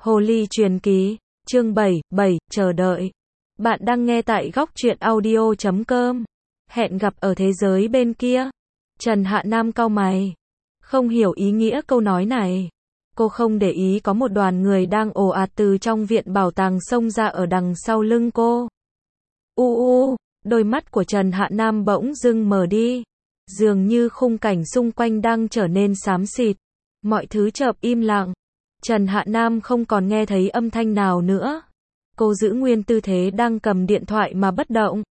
Hồ ly truyền ký, chương 7, chờ đợi. Bạn đang nghe tại góc truyện audio.com. Hẹn gặp ở thế giới bên kia. Trần Hạ Nam cau mày. Không hiểu ý nghĩa câu nói này. Cô không để ý có một đoàn người đang ồ ạt từ trong viện bảo tàng xông ra ở đằng sau lưng cô. Đôi mắt của Trần Hạ Nam bỗng dưng mờ đi. Dường như khung cảnh xung quanh đang trở nên xám xịt. Mọi thứ chợp im lặng. Trần Hạ Nam không còn nghe thấy âm thanh nào nữa. Cô giữ nguyên tư thế đang cầm điện thoại mà bất động.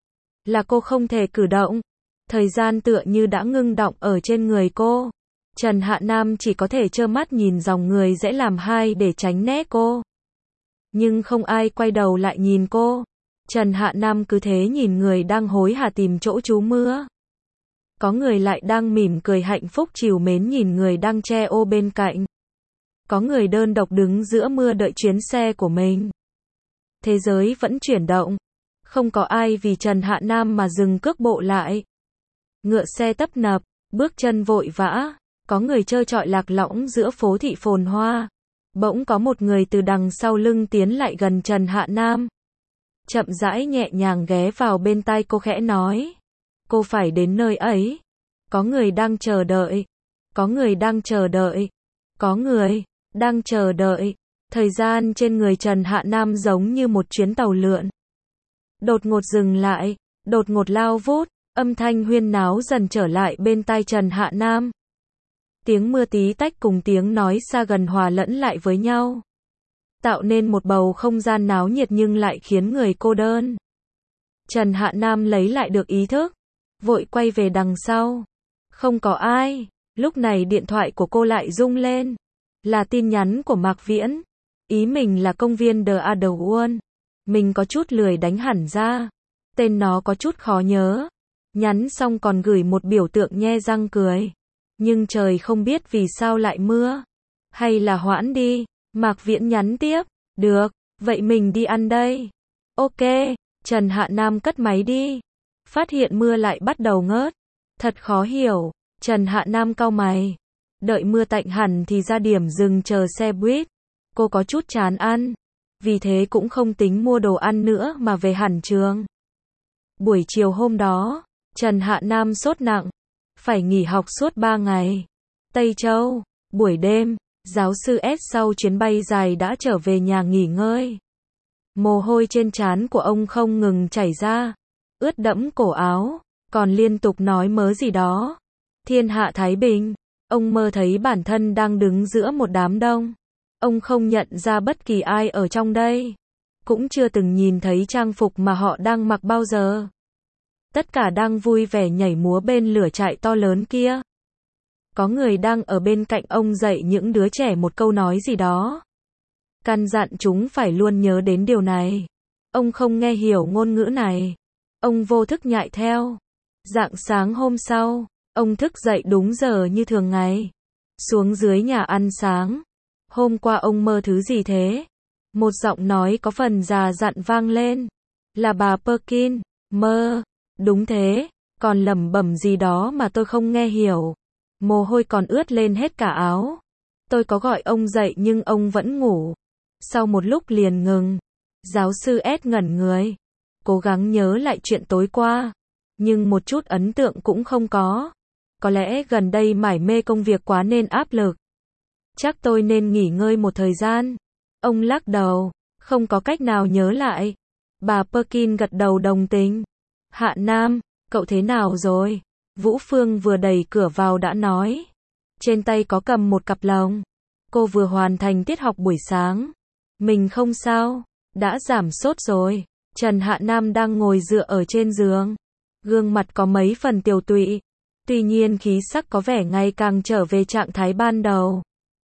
Là cô không thể cử động. Thời gian tựa như đã ngưng đọng ở trên người cô. Trần Hạ Nam chỉ có thể trơ mắt nhìn dòng người rẽ làm hai để tránh né cô. Nhưng không ai quay đầu lại nhìn cô. Trần Hạ Nam cứ thế nhìn người đang hối hả tìm chỗ trú mưa. Có người lại đang mỉm cười hạnh phúc trìu mến nhìn người đang che ô bên cạnh. Có người đơn độc đứng giữa mưa đợi chuyến xe của mình. Thế giới vẫn chuyển động. Không có ai vì Trần Hạ Nam mà dừng cước bộ lại. Ngựa xe tấp nập, bước chân vội vã. Có người trơ trọi lạc lõng giữa phố thị phồn hoa. Bỗng có một người từ đằng sau lưng tiến lại gần Trần Hạ Nam. Chậm rãi nhẹ nhàng ghé vào bên tai cô khẽ nói. Cô phải đến nơi ấy. Có người đang chờ đợi. Có người đang chờ đợi. Có người đang chờ đợi. Thời gian trên người Trần Hạ Nam giống như một chuyến tàu lượn. Đột ngột dừng lại, đột ngột lao vút, âm thanh huyên náo dần trở lại bên tai Trần Hạ Nam. Tiếng mưa tí tách cùng tiếng nói xa gần hòa lẫn lại với nhau. Tạo nên một bầu không gian náo nhiệt nhưng lại khiến người cô đơn. Trần Hạ Nam lấy lại được ý thức, vội quay về đằng sau. Không có ai. Lúc này điện thoại của cô lại rung lên. Là tin nhắn của Mạc Viễn. Ý mình là công viên The Other One. Mình có chút lười đánh hẳn ra. Tên nó có chút khó nhớ. Nhắn xong còn gửi một biểu tượng nhe răng cười. Nhưng trời không biết vì sao lại mưa. Hay là hoãn đi. Mạc Viễn nhắn tiếp. Được, vậy mình đi ăn đây. Ok, Trần Hạ Nam cất máy đi. Phát hiện mưa lại bắt đầu ngớt. Thật khó hiểu. Trần Hạ Nam cau mày. Đợi mưa tạnh hẳn thì ra điểm dừng chờ xe buýt. Cô có chút chán ăn. Vì thế cũng không tính mua đồ ăn nữa mà về hẳn trường. Buổi chiều hôm đó, Trần Hạ Nam sốt nặng. Phải nghỉ học suốt 3 ngày. Tây Châu, buổi đêm, giáo sư S sau chuyến bay dài đã trở về nhà nghỉ ngơi. Mồ hôi trên trán của ông không ngừng chảy ra. Ướt đẫm cổ áo, còn liên tục nói mớ gì đó. Thiên hạ thái bình. Ông mơ thấy bản thân đang đứng giữa một đám đông. Ông không nhận ra bất kỳ ai ở trong đây. Cũng chưa từng nhìn thấy trang phục mà họ đang mặc bao giờ. Tất cả đang vui vẻ nhảy múa bên lửa trại to lớn kia. Có người đang ở bên cạnh ông dạy những đứa trẻ một câu nói gì đó. Căn dặn chúng phải luôn nhớ đến điều này. Ông không nghe hiểu ngôn ngữ này. Ông vô thức nhại theo. Rạng sáng hôm sau, ông thức dậy đúng giờ như thường ngày. Xuống dưới nhà ăn sáng. Hôm qua ông mơ thứ gì thế? Một giọng nói có phần già dặn vang lên. Là bà Perkin. Mơ. Đúng thế. Còn lẩm bẩm gì đó mà tôi không nghe hiểu. Mồ hôi còn ướt lên hết cả áo. Tôi có gọi ông dậy nhưng ông vẫn ngủ. Sau một lúc liền ngừng. Giáo sư S ngẩn người. Cố gắng nhớ lại chuyện tối qua. Nhưng một chút ấn tượng cũng không có. Có lẽ gần đây mải mê công việc quá nên áp lực. Chắc tôi nên nghỉ ngơi một thời gian. Ông lắc đầu. Không có cách nào nhớ lại. Bà Perkin gật đầu đồng tình. Hạ Nam, cậu thế nào rồi? Vũ Phương vừa đẩy cửa vào đã nói. Trên tay có cầm một cặp lồng. Cô vừa hoàn thành tiết học buổi sáng. Mình không sao. Đã giảm sốt rồi. Trần Hạ Nam đang ngồi dựa ở trên giường. Gương mặt có mấy phần tiều tụy. Tuy nhiên khí sắc có vẻ ngày càng trở về trạng thái ban đầu.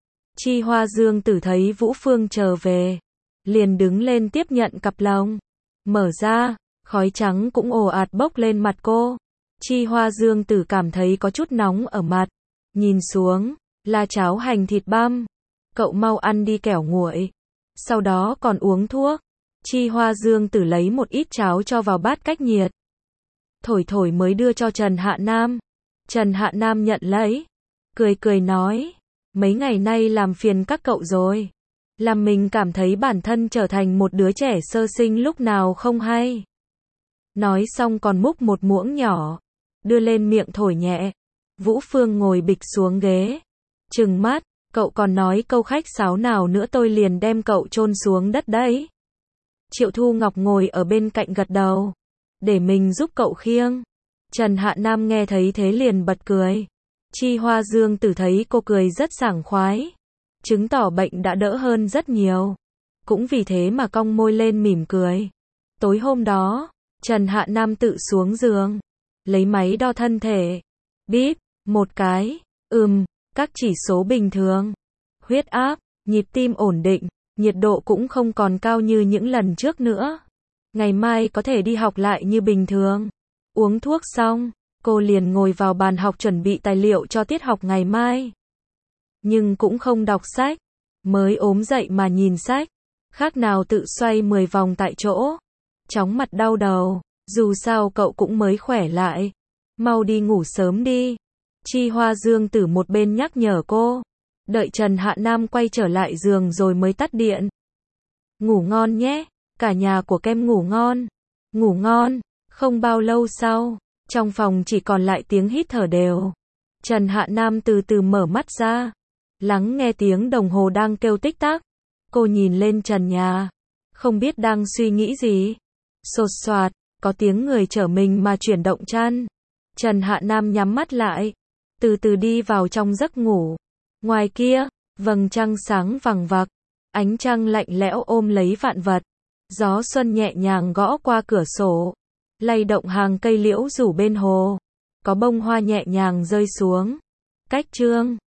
Chi Hoa Dương Tử thấy Vũ Phương trở về. Liền đứng lên tiếp nhận cặp lồng. Mở ra, khói trắng cũng ồ ạt bốc lên mặt cô. Chi Hoa Dương Tử cảm thấy có chút nóng ở mặt. Nhìn xuống, là cháo hành thịt băm. Cậu mau ăn đi kẻo nguội. Sau đó còn uống thuốc. Chi Hoa Dương Tử lấy một ít cháo cho vào bát cách nhiệt. Thổi thổi mới đưa cho Trần Hạ Nam. Trần Hạ Nam nhận lấy. Cười cười nói. Mấy ngày nay làm phiền các cậu rồi. làm mình cảm thấy bản thân trở thành một đứa trẻ sơ sinh lúc nào không hay. Nói xong còn múc một muỗng nhỏ, đưa lên miệng thổi nhẹ. Vũ Phương ngồi bịch xuống ghế, trừng mắt, cậu còn nói câu khách sáo nào nữa tôi liền đem cậu chôn xuống đất đấy. Triệu Thu Ngọc ngồi ở bên cạnh gật đầu, để mình giúp cậu khiêng. Trần Hạ Nam nghe thấy thế liền bật cười. Chi Hoa Dương Tử thấy cô cười rất sảng khoái, chứng tỏ bệnh đã đỡ hơn rất nhiều. Cũng vì thế mà cong môi lên mỉm cười. Tối hôm đó, Trần Hạ Nam tự xuống giường, lấy máy đo thân thể. Bíp, một cái, các chỉ số bình thường. Huyết áp, nhịp tim ổn định, nhiệt độ cũng không còn cao như những lần trước nữa. Ngày mai có thể đi học lại như bình thường. Uống thuốc xong, cô liền ngồi vào bàn học chuẩn bị tài liệu cho tiết học ngày mai. Nhưng cũng không đọc sách, mới ốm dậy mà nhìn sách, khác nào tự xoay 10 vòng tại chỗ. Chóng mặt đau đầu, dù sao cậu cũng mới khỏe lại. Mau đi ngủ sớm đi. Chi Hoa Dương Tử một bên nhắc nhở cô. Đợi Trần Hạ Nam quay trở lại giường rồi mới tắt điện. Ngủ ngon nhé, cả nhà của Kem ngủ ngon. Ngủ ngon. Không bao lâu sau, trong phòng chỉ còn lại tiếng hít thở đều. Trần Hạ Nam từ từ mở mắt ra, lắng nghe tiếng đồng hồ đang kêu tích tắc. Cô nhìn lên trần nhà, không biết đang suy nghĩ gì. Xột xoạt, có tiếng người chở mình mà chuyển động chăn. Trần Hạ Nam nhắm mắt lại, từ từ đi vào trong giấc ngủ. Ngoài kia, vầng trăng sáng vằng vặc, ánh trăng lạnh lẽo ôm lấy vạn vật. Gió xuân nhẹ nhàng gõ qua cửa sổ, lay động hàng cây liễu rủ bên hồ. Có bông hoa nhẹ nhàng rơi xuống. Cách chương